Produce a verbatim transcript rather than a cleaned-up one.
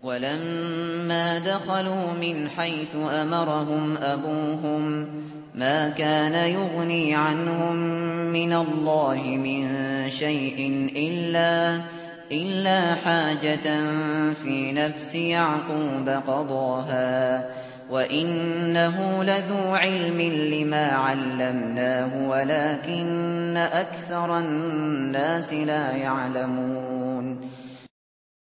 وَلَمَّا دَخَلُوا مِنْ حَيْثُ أَمَرَهُمْ أَبُوهُم مَّا كَانَ يُغْنِي عَنْهُم مِّنَ اللَّهِ مِن شَيْءٍ إِلَّا حَاجَةً فِي نَفْسِ يَعْقُوبَ قَضَاهَا وَإِنَّهُ لَذُو عِلْمٍ لِّمَا عَلَّمْنَاهُ وَلَٰكِنَّ أَكْثَرَ النَّاسِ لَا يَعْلَمُونَ